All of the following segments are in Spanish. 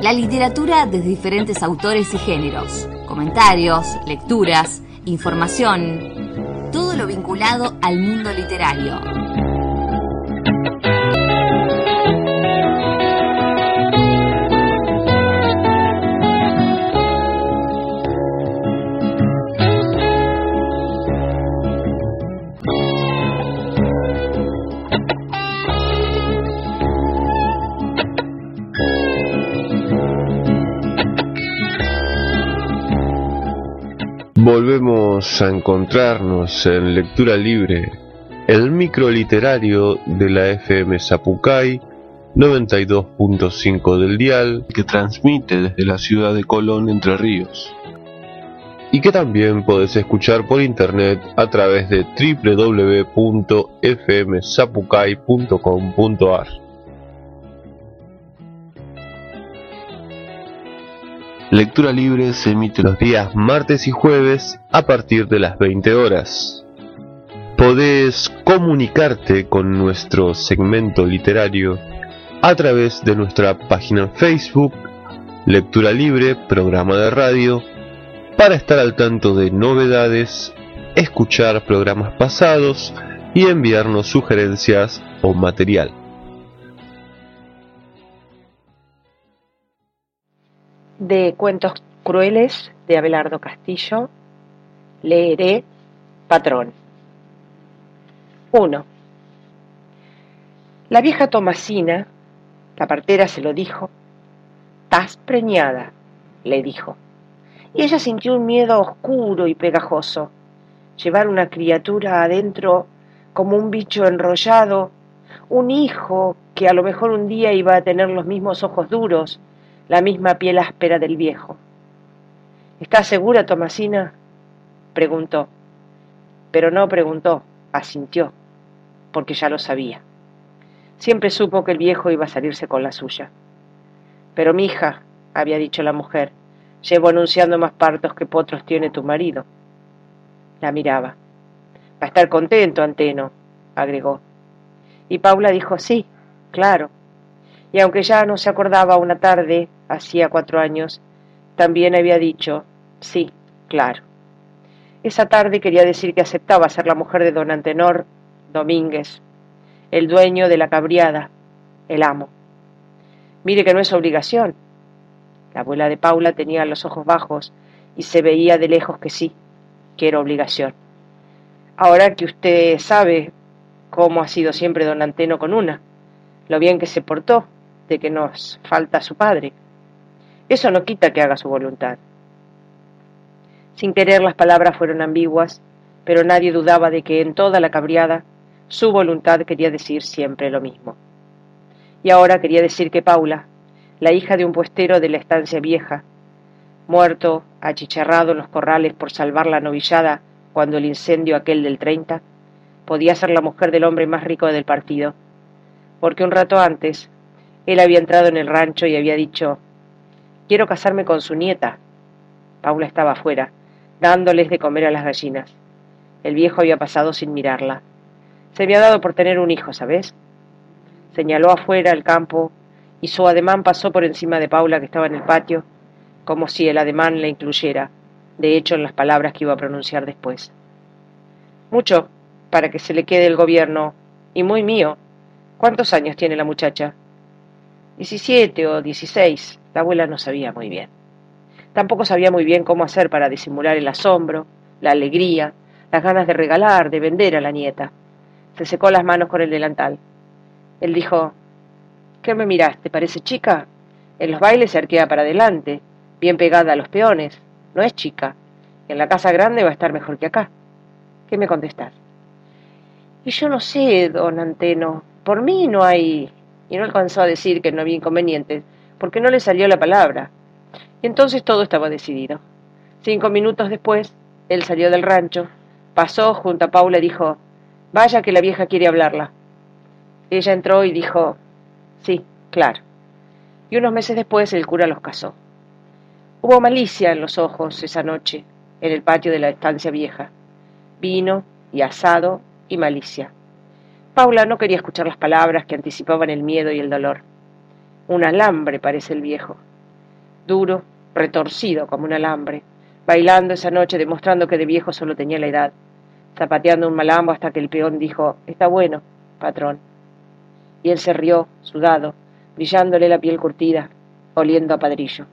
La literatura desde diferentes autores y géneros, comentarios, lecturas, información, todo lo vinculado al mundo literario. Volvemos a encontrarnos en Lectura Libre, el micro literario de la FM Zapucay 92.5 del dial, que transmite desde la ciudad de Colón, Entre Ríos, y que también podés escuchar por internet a través de www.fmzapucay.com.ar. Lectura Libre se emite los días martes y jueves a partir de las 20 horas. Podés comunicarte con nuestro segmento literario a través de nuestra página en Facebook, Lectura Libre, programa de radio, para estar al tanto de novedades, escuchar programas pasados y enviarnos sugerencias o material. De Cuentos Crueles de Abelardo Castillo, leeré Patrón. 1. La vieja Tomasina, la partera, se lo dijo. «Estás preñada», le dijo. Y ella sintió un miedo oscuro y pegajoso. Llevar una criatura adentro como un bicho enrollado, un hijo que a lo mejor un día iba a tener los mismos ojos duros, la misma piel áspera del viejo. «¿Estás segura, Tomasina?», preguntó. Pero no preguntó, asintió, porque ya lo sabía. Siempre supo que el viejo iba a salirse con la suya. «Pero mija», había dicho la mujer, «llevo anunciando más partos que potros tiene tu marido». La miraba. «Va a estar contento, Anteno», agregó. Y Paula dijo sí, claro. Y aunque ya no se acordaba, una tarde, hacía 4 años, también había dicho sí, claro. Esa tarde quería decir que aceptaba ser la mujer de don Antenor Domínguez, el dueño de la cabriada, el amo. Mire que no es obligación. La abuela de Paula tenía los ojos bajos y se veía de lejos que sí, que era obligación. Ahora que usted sabe cómo ha sido siempre don Anteno con una, lo bien que se portó, de que nos falta su padre. Eso no quita que haga su voluntad. Sin querer, las palabras fueron ambiguas, pero nadie dudaba de que en toda la cabriada su voluntad quería decir siempre lo mismo. Y ahora quería decir que Paula, la hija de un puestero de la estancia vieja, muerto, achicharrado en los corrales por salvar la novillada cuando el incendio aquel del 30, podía ser la mujer del hombre más rico del partido, porque un rato antes él había entrado en el rancho y había dicho: «Quiero casarme con su nieta». Paula estaba afuera, dándoles de comer a las gallinas. El viejo había pasado sin mirarla. Se había dado por tener un hijo, ¿sabes? Señaló afuera el campo y su ademán pasó por encima de Paula, que estaba en el patio, como si el ademán la incluyera, de hecho, en las palabras que iba a pronunciar después. «Mucho, para que se le quede el gobierno, y muy mío. ¿Cuántos años tiene la muchacha?» 17 o 16, la abuela no sabía muy bien. Tampoco sabía muy bien cómo hacer para disimular el asombro, la alegría, las ganas de regalar, de vender a la nieta. Se secó las manos con el delantal. Él dijo: «¿Qué me miraste? ¿Parece chica? En los bailes se arquea para adelante, bien pegada a los peones. No es chica. En la casa grande va a estar mejor que acá. ¿Qué me contestás?» «Y yo no sé, don Anteno, por mí no hay...». Y no alcanzó a decir que no había inconvenientes, porque no le salió la palabra. Y entonces todo estaba decidido. 5 minutos después, él salió del rancho, pasó junto a Paula y dijo: «Vaya que la vieja quiere hablarla». Ella entró y dijo: «Sí, claro». Y unos meses después el cura los casó. Hubo malicia en los ojos esa noche, en el patio de la estancia vieja. Vino y asado y malicia. Paula no quería escuchar las palabras que anticipaban el miedo y el dolor. Un alambre parece el viejo. duro, retorcido como un alambre, bailando esa noche demostrando que de viejo solo tenía la edad, zapateando un malambo hasta que el peón dijo: «Está bueno, patrón». Y él se rió, sudado, brillándole la piel curtida, oliendo a padrillo.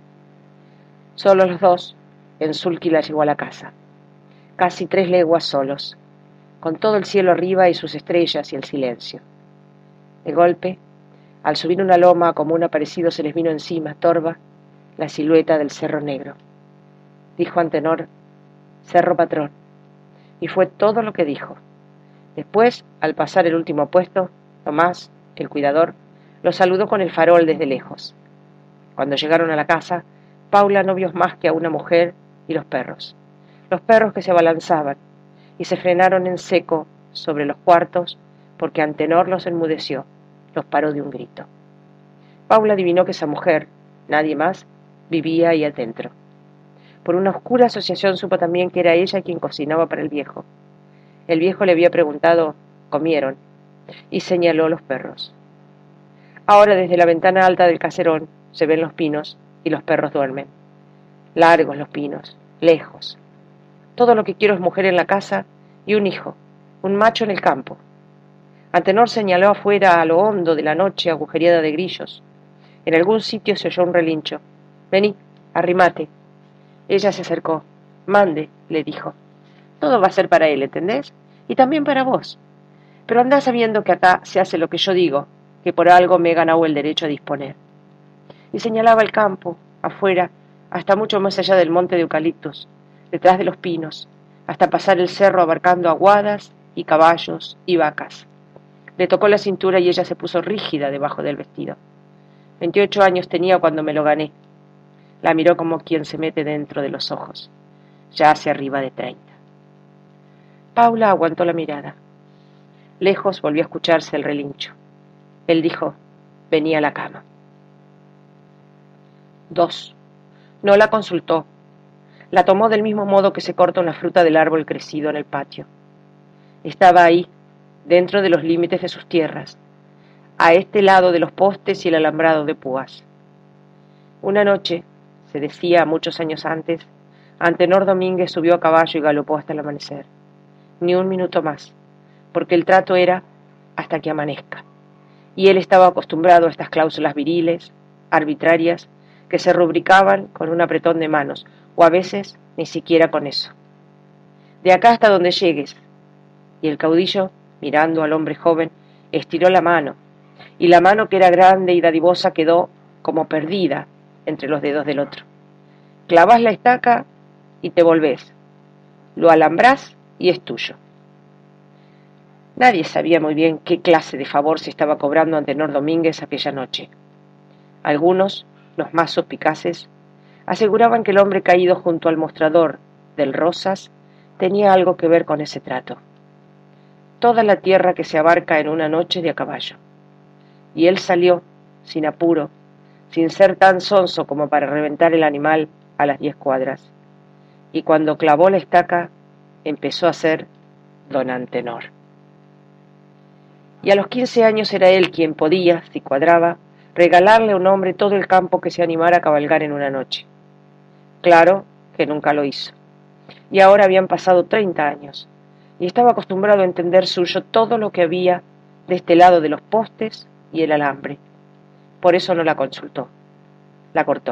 Solos los dos, en Sulky la llegó a la casa. Casi 3 leguas solos, con todo el cielo arriba y sus estrellas y el silencio. De golpe, al subir una loma como un aparecido se les vino encima, torva, la silueta del Cerro Negro. Dijo Antenor: «Cerro Patrón», y fue todo lo que dijo. Después, al pasar el último puesto, Tomás, el cuidador, lo saludó con el farol desde lejos. Cuando llegaron a la casa, Paula no vio más que a una mujer y los perros que se abalanzaban y se frenaron en seco sobre los cuartos porque Antenor los enmudeció, los paró de un grito. Paula adivinó que esa mujer, nadie más, vivía ahí adentro. Por una oscura asociación supo también que era ella quien cocinaba para el viejo. El viejo le había preguntado: «¿Comieron?», y señaló los perros. Ahora desde la ventana alta del caserón se ven los pinos y los perros duermen. Largos los pinos, lejos. Todo lo que quiero es mujer en la casa y un hijo, un macho en el campo». Antenor señaló afuera a lo hondo de la noche agujereada de grillos. En algún sitio se oyó un relincho. «Vení, arrimate». Ella se acercó. «Mande», le dijo. «Todo va a ser para él, ¿entendés? Y también para vos. Pero andá sabiendo que acá se hace lo que yo digo, que por algo me he ganado el derecho a disponer». Y señalaba el campo, afuera, hasta mucho más allá del monte de eucaliptos, detrás de los pinos, hasta pasar el cerro abarcando aguadas y caballos y vacas. Le tocó la cintura y ella se puso rígida debajo del vestido. 28 años tenía cuando me lo gané. La miró como quien se mete dentro de los ojos, ya hacia arriba de 30. Paula aguantó la mirada. Lejos volvió a escucharse el relincho. Él dijo: «Vení a la cama». 2. No la consultó. La tomó del mismo modo que se corta una fruta del árbol crecido en el patio. Estaba ahí, dentro de los límites de sus tierras, a este lado de los postes y el alambrado de púas. Una noche, se decía muchos años antes, Antenor Domínguez subió a caballo y galopó hasta el amanecer. Ni un minuto más, porque el trato era hasta que amanezca. Y él estaba acostumbrado a estas cláusulas viriles, arbitrarias, que se rubricaban con un apretón de manos, o a veces ni siquiera con eso. «De acá hasta donde llegues». Y el caudillo, mirando al hombre joven, estiró la mano, y la mano que era grande y dadivosa quedó como perdida entre los dedos del otro. Clavás la estaca y te volvés. Lo alambrás y es tuyo. Nadie sabía muy bien qué clase de favor se estaba cobrando ante Antenor Domínguez aquella noche. Algunos, los más suspicaces, aseguraban que el hombre caído junto al mostrador del Rosas tenía algo que ver con ese trato. Toda la tierra que se abarca en una noche de a caballo. Y él salió, sin apuro, sin ser tan sonso como para reventar el animal a las 10 cuadras. Y cuando clavó la estaca, empezó a ser don Antenor. Y a los 15 años era él quien podía, si cuadraba, regalarle a un hombre todo el campo que se animara a cabalgar en una noche. Claro que nunca lo hizo. Y ahora habían pasado 30 años, y estaba acostumbrado a entender suyo todo lo que había de este lado de los postes y el alambre. Por eso no la consultó. La cortó.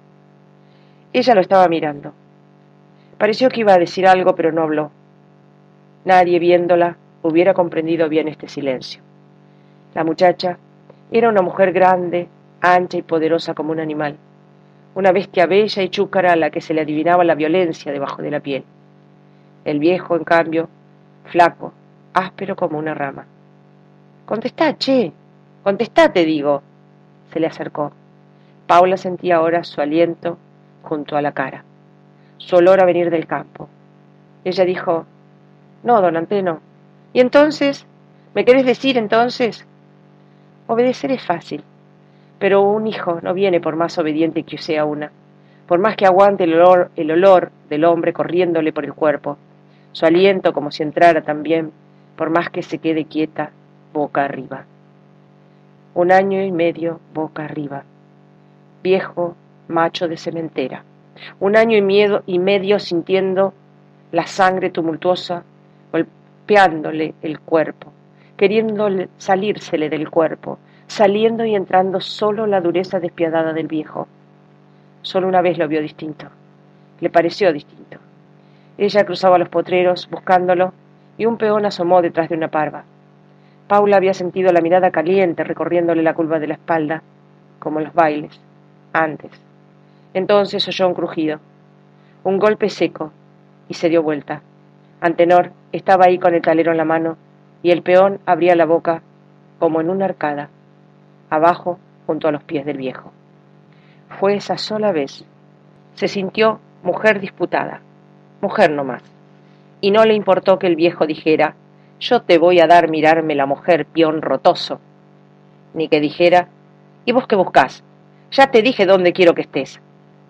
Ella lo estaba mirando. Pareció que iba a decir algo, pero no habló. Nadie viéndola hubiera comprendido bien este silencio. La muchacha era una mujer grande, ancha y poderosa como un animal, una bestia bella y chúcara a la que se le adivinaba la violencia debajo de la piel. El viejo, en cambio, flaco, áspero como una rama. «Contestá, che, contestá, te digo». Se le acercó. Paula sentía ahora su aliento junto a la cara, su olor a venir del campo. Ella dijo: «No, don Anteno». «¿Y entonces? ¿Me querés decir entonces?» «Obedecer es fácil, pero un hijo no viene por más obediente que sea una, por más que aguante el olor del hombre corriéndole por el cuerpo, su aliento como si entrara también, por más que se quede quieta, boca arriba. 1 año y medio boca arriba, viejo macho de sementera. 1 año y medio sintiendo la sangre tumultuosa golpeándole el cuerpo, queriendo salírsele del cuerpo, saliendo y entrando solo la dureza despiadada del viejo. Solo una vez lo vio distinto. Le pareció distinto. Ella cruzaba los potreros buscándolo y un peón asomó detrás de una parva. Paula había sentido la mirada caliente recorriéndole la curva de la espalda, como en los bailes, antes. Entonces oyó un crujido, un golpe seco, y se dio vuelta. Antenor estaba ahí con el talero en la mano, y el peón abría la boca como en una arcada, abajo junto a los pies del viejo. Fue esa sola vez. Se sintió mujer disputada, mujer no más, y no le importó que el viejo dijera: «Yo te voy a dar mirarme la mujer, peón rotoso», ni que dijera: «¿Y vos qué buscás? Ya te dije dónde quiero que estés».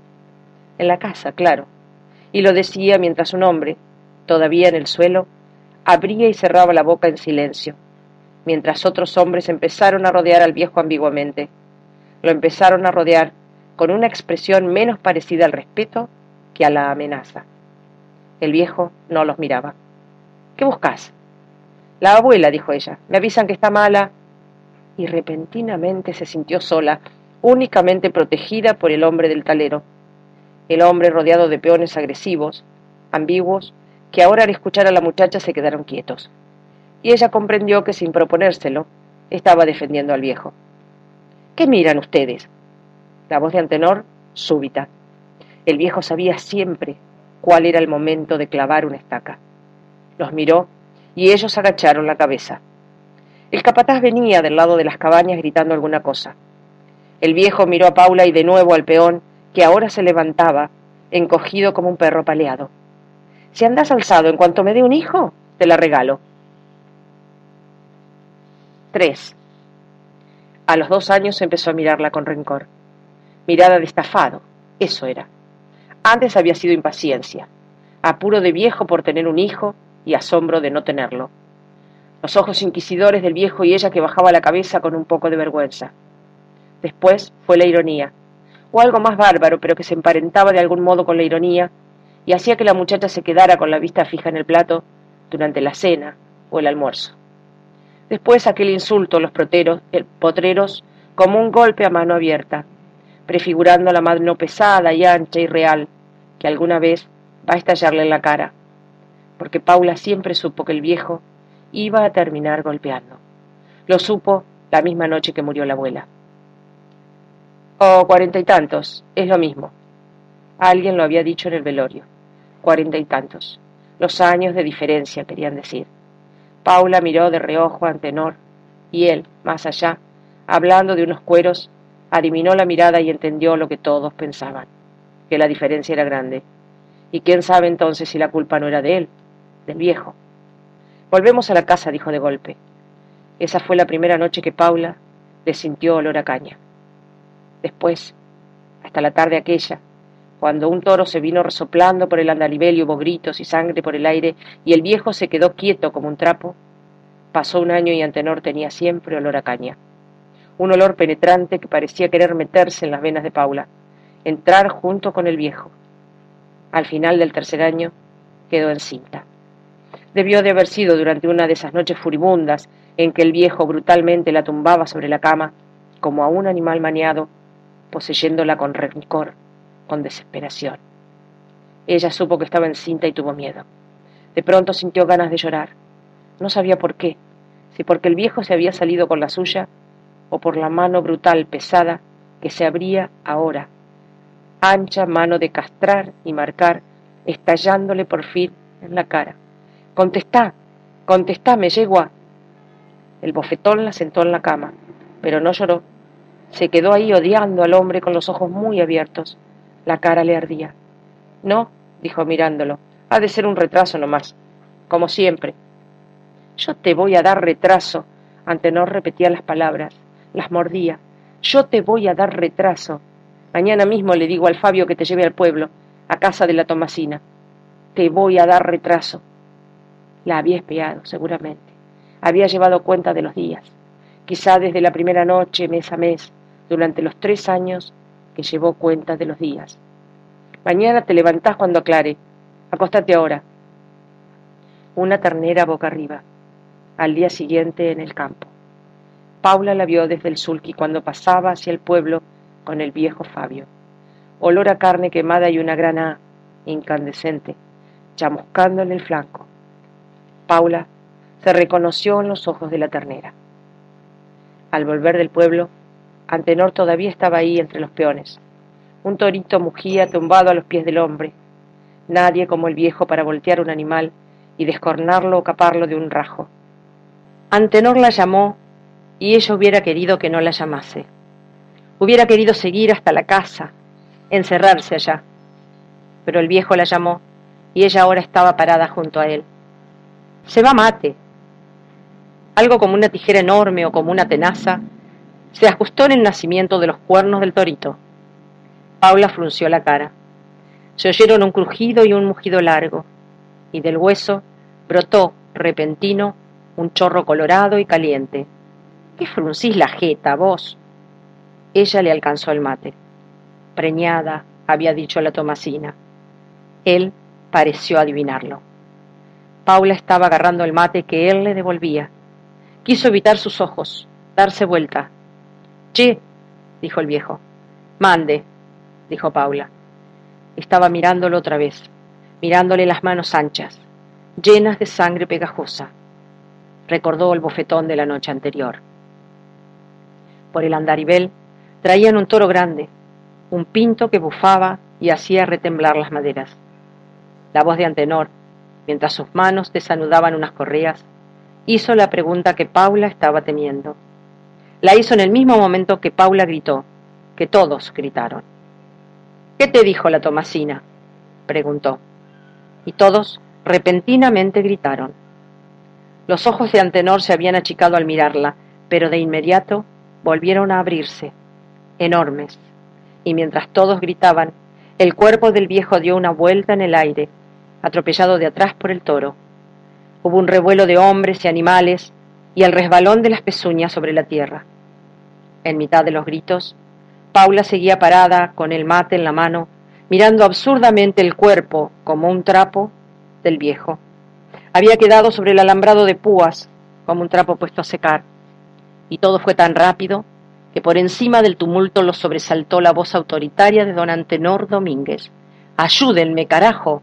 En la casa, claro, y lo decía mientras un hombre, todavía en el suelo, abría y cerraba la boca en silencio, mientras otros hombres empezaron a rodear al viejo ambiguamente. Lo empezaron a rodear con una expresión menos parecida al respeto que a la amenaza. El viejo no los miraba. «¿Qué buscás?» «La abuela», dijo ella. «Me avisan que está mala». Y repentinamente se sintió sola, únicamente protegida por el hombre del talero. El hombre rodeado de peones agresivos, ambiguos, que ahora al escuchar a la muchacha se quedaron quietos. Y ella comprendió que sin proponérselo, estaba defendiendo al viejo. «¿Qué miran ustedes?» La voz de Antenor, súbita. El viejo sabía siempre cuál era el momento de clavar una estaca. Los miró y ellos agacharon la cabeza. El capataz venía del lado de las cabañas gritando alguna cosa. El viejo miró a Paula y de nuevo al peón, que ahora se levantaba, encogido como un perro paleado. «Si andás alzado en cuanto me dé un hijo, te la regalo». 3. A los 2 años empezó a mirarla con rencor. Mirada de estafado, eso era. Antes había sido impaciencia, apuro de viejo por tener un hijo y asombro de no tenerlo. Los ojos inquisidores del viejo y ella que bajaba la cabeza con un poco de vergüenza. Después fue la ironía, o algo más bárbaro, pero que se emparentaba de algún modo con la ironía y hacía que la muchacha se quedara con la vista fija en el plato durante la cena o el almuerzo. Después aquel insulto a los potreros como un golpe a mano abierta, prefigurando la mano pesada y ancha y real que alguna vez va a estallarle en la cara, porque Paula siempre supo que el viejo iba a terminar golpeando. Lo supo la misma noche que murió la abuela. «Oh, 40 y tantos, es lo mismo». Alguien lo había dicho en el velorio. 40 y tantos. Los años de diferencia, querían decir. Paula miró de reojo a Antenor, y él, más allá, hablando de unos cueros, adivinó la mirada y entendió lo que todos pensaban, que la diferencia era grande. Y quién sabe entonces si la culpa no era de él, del viejo. «Volvemos a la casa», dijo de golpe. Esa fue la primera noche que Paula le sintió olor a caña. Después, hasta la tarde aquella, cuando un toro se vino resoplando por el andarivel y hubo gritos y sangre por el aire y el viejo se quedó quieto como un trapo, pasó 1 año y Antenor tenía siempre olor a caña. Un olor penetrante que parecía querer meterse en las venas de Paula, entrar junto con el viejo. Al final del 3er año quedó encinta. Debió de haber sido durante una de esas noches furibundas en que el viejo brutalmente la tumbaba sobre la cama, como a un animal maniado, poseyéndola con rencor, con desesperación. Ella supo que estaba encinta y tuvo miedo. De pronto sintió ganas de llorar. No sabía por qué, si porque el viejo se había salido con la suya, o por la mano brutal, pesada, que se abría ahora, ancha mano de castrar y marcar, estallándole por fin en la cara. «Contestá, contestáme, yegua». El bofetón la sentó en la cama, pero no lloró. Se quedó ahí odiando al hombre con los ojos muy abiertos. La cara le ardía. «No», dijo mirándolo, «ha de ser un retraso nomás, como siempre». «Yo te voy a dar retraso». Antenor repetía las palabras, las mordía. «Yo te voy a dar retraso. Mañana mismo le digo al Fabio que te lleve al pueblo, a casa de la Tomasina. Te voy a dar retraso». La había espiado, seguramente. Había llevado cuenta de los días. Quizá desde la primera noche, mes a mes, durante los 3 años que llevó cuenta de los días. Mañana te levantás cuando aclare. Acostate ahora. Una ternera boca arriba. Al día siguiente en el campo. Paula la vio desde el sulky cuando pasaba hacia el pueblo con el viejo Fabio. Olor a carne quemada y una grana incandescente, chamuscando en el flanco. Paula se reconoció en los ojos de la ternera. Al volver del pueblo, Antenor todavía estaba ahí entre los peones. Un torito mugía tumbado a los pies del hombre. Nadie como el viejo para voltear un animal y descornarlo o caparlo de un rajo. Antenor la llamó y ella hubiera querido que no la llamase. Hubiera querido seguir hasta la casa, encerrarse allá. Pero el viejo la llamó y ella ahora estaba parada junto a él. Se va Mate. Algo como una tijera enorme o como una tenaza se ajustó en el nacimiento de los cuernos del torito. Paula frunció la cara. Se oyeron un crujido y un mugido largo, y del hueso brotó, repentino, un chorro colorado y caliente. ¿Qué fruncís la jeta, vos? Ella le alcanzó el mate. Preñada, había dicho la Tomasina. Él pareció adivinarlo. Paula estaba agarrando el mate que él le devolvía. Quiso evitar sus ojos, darse vuelta. «Che», dijo el viejo. «Mande», dijo Paula. Estaba mirándolo otra vez, mirándole las manos anchas, llenas de sangre pegajosa. Recordó el bofetón de la noche anterior. Por el andarivel traían un toro grande, un pinto que bufaba y hacía retemblar las maderas. La voz de Antenor, mientras sus manos desanudaban unas correas, hizo la pregunta que Paula estaba temiendo. La hizo en el mismo momento que Paula gritó, que todos gritaron. «¿Qué te dijo la Tomasina?», preguntó. Y todos repentinamente gritaron. Los ojos de Antenor se habían achicado al mirarla, pero de inmediato volvieron a abrirse, enormes, y mientras todos gritaban, el cuerpo del viejo dio una vuelta en el aire, atropellado de atrás por el toro. Hubo un revuelo de hombres y animales y el resbalón de las pezuñas sobre la tierra. En mitad de los gritos, Paula seguía parada con el mate en la mano, mirando absurdamente el cuerpo, como un trapo, del viejo. Había quedado sobre el alambrado de púas, como un trapo puesto a secar, y todo fue tan rápido que por encima del tumulto lo sobresaltó la voz autoritaria de don Antenor Domínguez. «¡Ayúdenme, carajo!».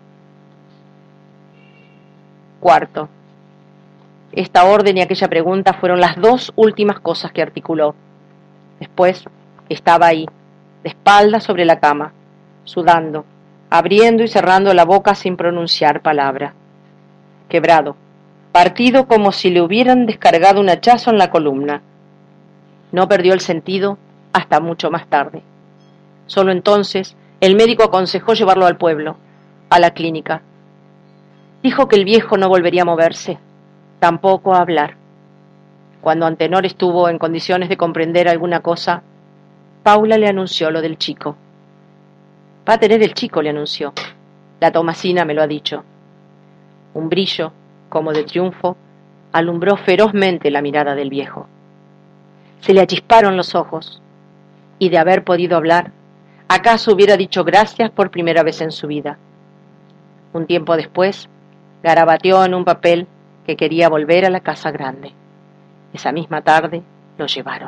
Cuarto. Esta orden y aquella pregunta fueron las dos últimas cosas que articuló. Después estaba ahí, de espaldas sobre la cama, sudando, abriendo y cerrando la boca sin pronunciar palabra. Quebrado, partido como si le hubieran descargado un hachazo en la columna. No perdió el sentido hasta mucho más tarde. Solo entonces el médico aconsejó llevarlo al pueblo, a la clínica. Dijo que el viejo no volvería a moverse, tampoco a hablar. Cuando Antenor estuvo en condiciones de comprender alguna cosa, Paula le anunció lo del chico. «Va a tener el chico», le anunció. «La Tomasina me lo ha dicho». Un brillo, como de triunfo, alumbró ferozmente la mirada del viejo. Se le achisparon los ojos, y de haber podido hablar, acaso hubiera dicho gracias por primera vez en su vida. Un tiempo después, garabateó en un papel que quería volver a la casa grande. Esa misma tarde lo llevaron.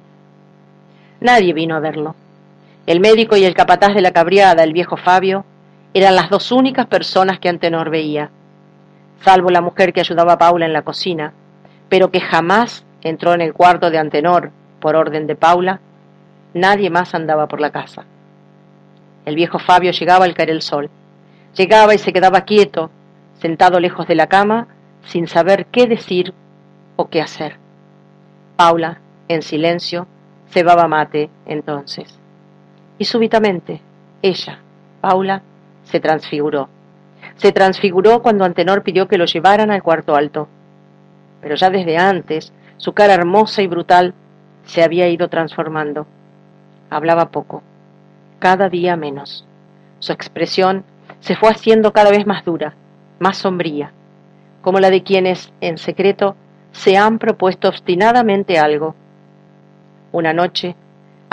Nadie vino a verlo. El médico y el capataz de la cabriada, el viejo Fabio, eran las dos únicas personas que Antenor veía, salvo la mujer que ayudaba a Paula en la cocina, pero que jamás entró en el cuarto de Antenor por orden de Paula. Nadie más andaba por la casa. El viejo Fabio llegaba al caer el sol. Llegaba y se quedaba quieto, sentado lejos de la cama, sin saber qué decir o qué hacer. Paula, en silencio, cebaba mate entonces. Y súbitamente, ella, Paula, se transfiguró. Se transfiguró cuando Antenor pidió que lo llevaran al cuarto alto. Pero ya desde antes, su cara hermosa y brutal se había ido transformando. Hablaba poco, cada día menos. Su expresión se fue haciendo cada vez más dura, más sombría, como la de quienes, en secreto, se han propuesto obstinadamente algo. Una noche,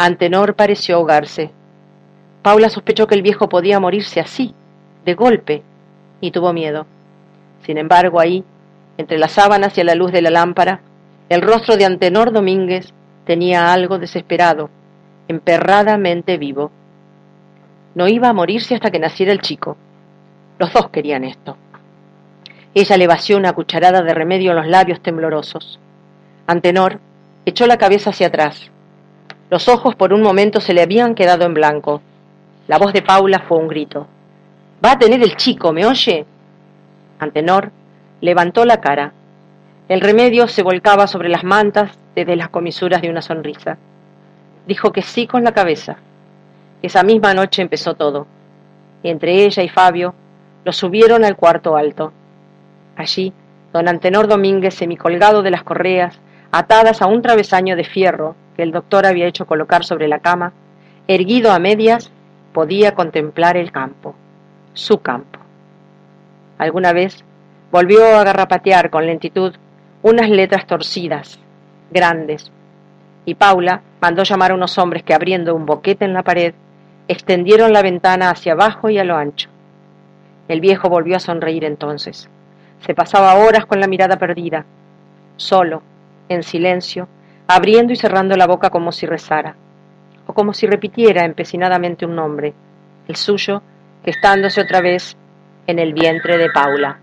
Antenor pareció ahogarse. Paula sospechó que el viejo podía morirse así, de golpe, y tuvo miedo. Sin embargo, ahí, entre las sábanas y a la luz de la lámpara, el rostro de Antenor Domínguez tenía algo desesperado, emperradamente vivo. No iba a morirse hasta que naciera el chico. Los dos querían esto. Ella le vació una cucharada de remedio en los labios temblorosos. Antenor echó la cabeza hacia atrás. Los ojos por un momento se le habían quedado en blanco. La voz de Paula fue un grito. «Va a tener el chico, ¿me oye?» Antenor levantó la cara. El remedio se volcaba sobre las mantas desde las comisuras de una sonrisa. Dijo que sí con la cabeza. Esa misma noche empezó todo. Entre ella y Fabio lo subieron al cuarto alto. Allí, don Antenor Domínguez, semicolgado de las correas, atadas a un travesaño de fierro que el doctor había hecho colocar sobre la cama, erguido a medias, podía contemplar el campo, su campo. Alguna vez volvió a garrapatear con lentitud unas letras torcidas, grandes, y Paula mandó llamar a unos hombres que, abriendo un boquete en la pared, extendieron la ventana hacia abajo y a lo ancho. El viejo volvió a sonreír entonces. Se pasaba horas con la mirada perdida, solo, en silencio, abriendo y cerrando la boca como si rezara, o como si repitiera empecinadamente un nombre, el suyo, gestándose otra vez en el vientre de Paula.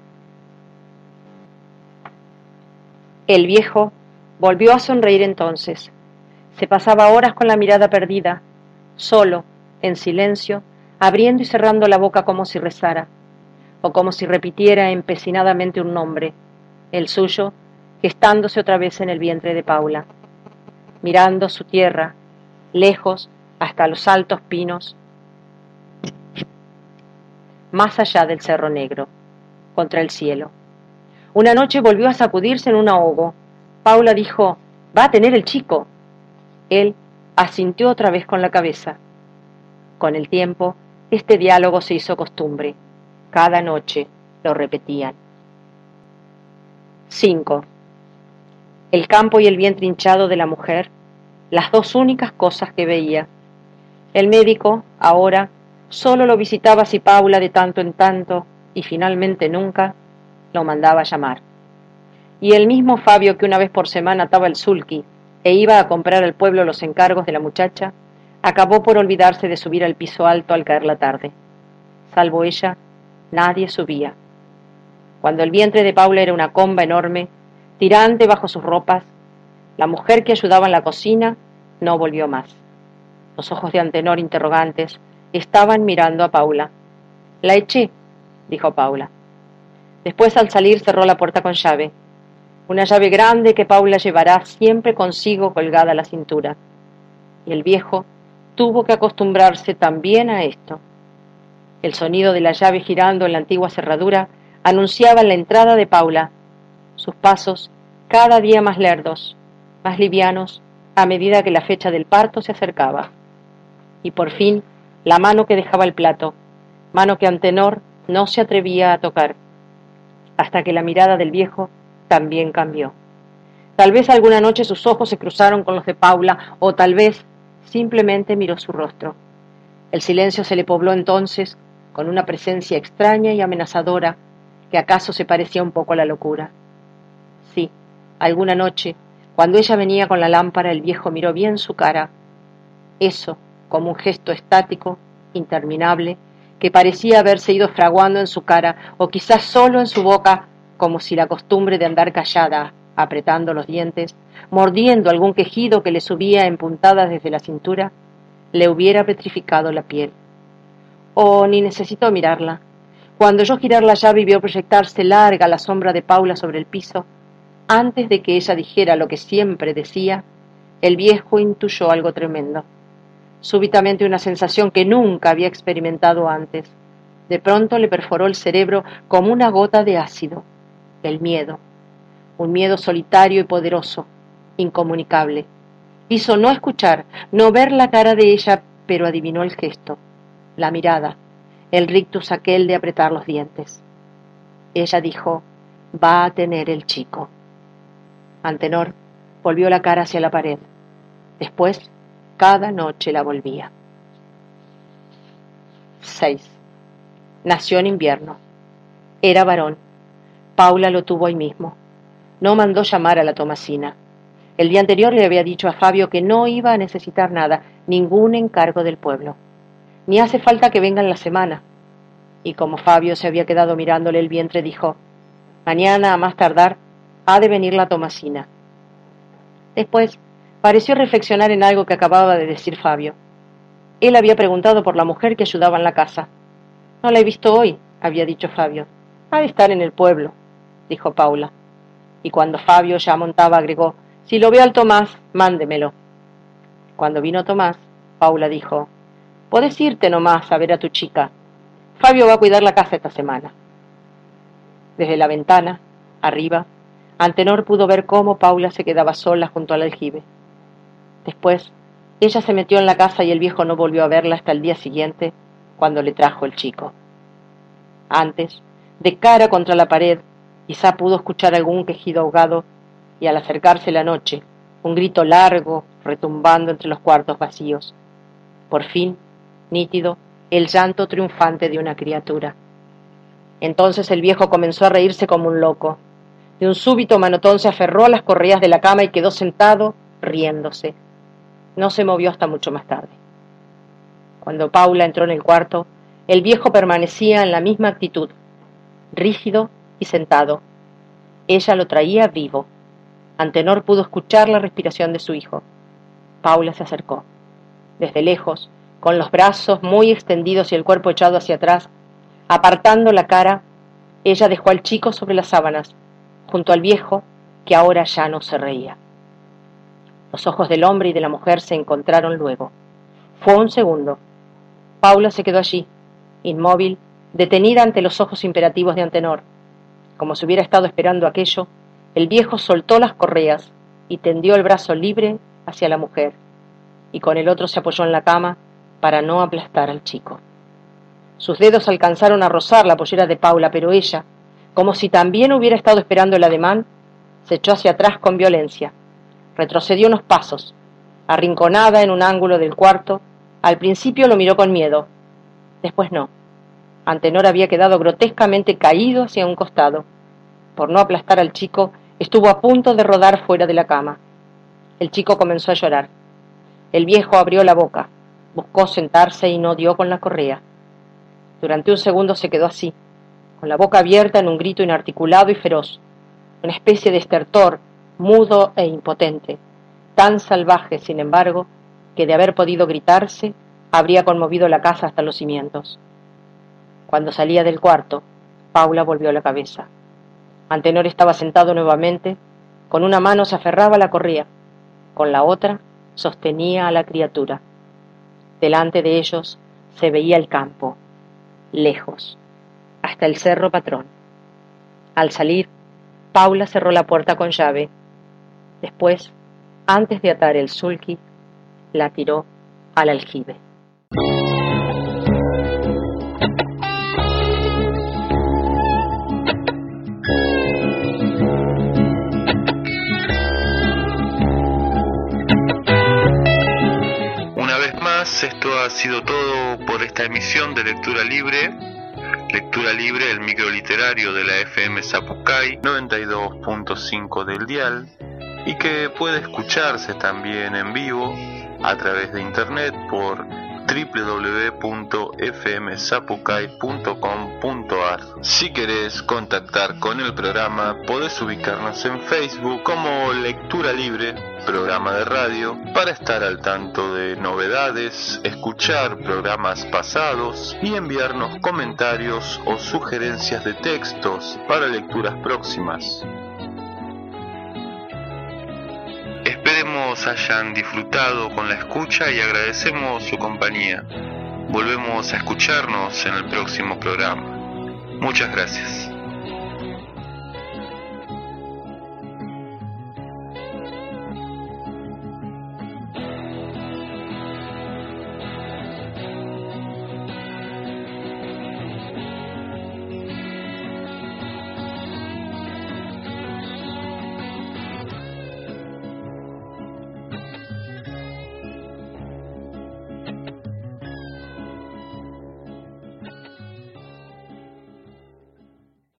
El viejo volvió a sonreír entonces. Se pasaba horas con la mirada perdida, solo, en silencio, abriendo y cerrando la boca como si rezara, o como si repitiera empecinadamente un nombre, el suyo, gestándose otra vez en el vientre de Paula, mirando su tierra, lejos hasta los altos pinos, más allá del Cerro Negro, contra el cielo. Una noche volvió a sacudirse en un ahogo. Paula dijo: «Va a tener el chico». Él asintió otra vez con la cabeza. Con el tiempo, este diálogo se hizo costumbre. Cada noche lo repetían. 5. El campo y el vientre hinchado de la mujer, las dos únicas cosas que veía. El médico, ahora, solo lo visitaba si Paula de tanto en tanto, y finalmente nunca, lo mandaba a llamar. Y el mismo Fabio, que una vez por semana ataba el sulky e iba a comprar al pueblo los encargos de la muchacha, acabó por olvidarse de subir al piso alto al caer la tarde. Salvo ella, nadie subía. Cuando el vientre de Paula era una comba enorme, tirante bajo sus ropas, la mujer que ayudaba en la cocina no volvió más. Los ojos de Antenor, interrogantes, estaban mirando a Paula. «La eché», dijo Paula. Después, al salir, cerró la puerta con llave. Una llave grande que Paula llevará siempre consigo colgada a la cintura. Y el viejo tuvo que acostumbrarse también a esto. El sonido de la llave girando en la antigua cerradura anunciaba la entrada de Paula, sus pasos cada día más lerdos, más livianos, a medida que la fecha del parto se acercaba. Y por fin, la mano que dejaba el plato, mano que Antenor no se atrevía a tocar, hasta que la mirada del viejo también cambió. Tal vez alguna noche sus ojos se cruzaron con los de Paula, o tal vez simplemente miró su rostro. El silencio se le pobló entonces con una presencia extraña y amenazadora que acaso se parecía un poco a la locura. Sí, alguna noche, cuando ella venía con la lámpara, el viejo miró bien su cara. Eso, como un gesto estático, interminable, que parecía haberse ido fraguando en su cara, o quizás solo en su boca, como si la costumbre de andar callada, apretando los dientes, mordiendo algún quejido que le subía en puntadas desde la cintura, le hubiera petrificado la piel. Oh, ni necesitó mirarla. Cuando oyó girar la llave y vio proyectarse larga la sombra de Paula sobre el piso, antes de que ella dijera lo que siempre decía, el viejo intuyó algo tremendo. Súbitamente una sensación que nunca había experimentado antes. De pronto le perforó el cerebro como una gota de ácido. El miedo. Un miedo solitario y poderoso, incomunicable. Quiso no escuchar, no ver la cara de ella, pero adivinó el gesto, la mirada, el rictus aquel de apretar los dientes. Ella dijo: «Va a tener el chico». Antenor volvió la cara hacia la pared. Después cada noche la volvía. 6. Nació en invierno. Era varón. Paula lo tuvo ahí mismo. No mandó llamar a la Tomasina. El día anterior le había dicho a Fabio que no iba a necesitar nada, ningún encargo del pueblo. Ni hace falta que vengan la semana. Y como Fabio se había quedado mirándole el vientre, dijo: mañana, a más tardar, ha de venir la Tomasina. Después pareció reflexionar en algo que acababa de decir Fabio. Él había preguntado por la mujer que ayudaba en la casa. No la he visto hoy, había dicho Fabio. Ha de estar en el pueblo, dijo Paula. Y cuando Fabio ya montaba, agregó: si lo ve al Tomás, mándemelo. Cuando vino Tomás, Paula dijo: podés irte nomás a ver a tu chica. Fabio va a cuidar la casa esta semana. Desde la ventana, arriba, Antenor pudo ver cómo Paula se quedaba sola junto al aljibe. Después, ella se metió en la casa y el viejo no volvió a verla hasta el día siguiente, cuando le trajo el chico. Antes, de cara contra la pared, quizá pudo escuchar algún quejido ahogado, y al acercarse la noche, un grito largo retumbando entre los cuartos vacíos. Por fin, nítido, el llanto triunfante de una criatura. Entonces el viejo comenzó a reírse como un loco. De un súbito manotón se aferró a las correas de la cama y quedó sentado, riéndose. No se movió hasta mucho más tarde. Cuando Paula entró en el cuarto, el viejo permanecía en la misma actitud, rígido y sentado. Ella lo traía vivo. Antenor pudo escuchar la respiración de su hijo. Paula se acercó. Desde lejos, con los brazos muy extendidos y el cuerpo echado hacia atrás, apartando la cara, ella dejó al chico sobre las sábanas, junto al viejo, que ahora ya no se reía. Los ojos del hombre y de la mujer se encontraron luego. Fue un segundo. Paula se quedó allí, inmóvil, detenida ante los ojos imperativos de Antenor. Como si hubiera estado esperando aquello, el viejo soltó las correas y tendió el brazo libre hacia la mujer, y con el otro se apoyó en la cama para no aplastar al chico. Sus dedos alcanzaron a rozar la pollera de Paula, pero ella, como si también hubiera estado esperando el ademán, se echó hacia atrás con violencia. Retrocedió unos pasos. Arrinconada en un ángulo del cuarto, al principio lo miró con miedo. Después no. Antenor había quedado grotescamente caído hacia un costado. Por no aplastar al chico, estuvo a punto de rodar fuera de la cama. El chico comenzó a llorar. El viejo abrió la boca, buscó sentarse y no dio con la correa. Durante un segundo se quedó así, con la boca abierta en un grito inarticulado y feroz, una especie de estertor, mudo e impotente, tan salvaje, sin embargo, que de haber podido gritarse, habría conmovido la casa hasta los cimientos. Cuando salía del cuarto, Paula volvió la cabeza. Antenor estaba sentado nuevamente, con una mano se aferraba a la correa, con la otra sostenía a la criatura. Delante de ellos se veía el campo, lejos, hasta el Cerro Patrón. Al salir, Paula cerró la puerta con llave. Después, antes de atar el sulky, la tiró al aljibe. Una vez más, esto ha sido todo por esta emisión de Lectura Libre. Lectura Libre, el microliterario de la FM Zapucay 92.5 del dial, y que puede escucharse también en vivo a través de internet por www.fmzapucay.com.ar. Si querés contactar con el programa, podés ubicarnos en Facebook como Lectura Libre, programa de radio, para estar al tanto de novedades, escuchar programas pasados y enviarnos comentarios o sugerencias de textos para lecturas próximas. Esperemos hayan disfrutado con la escucha y agradecemos su compañía. Volvemos a escucharnos en el próximo programa. Muchas gracias.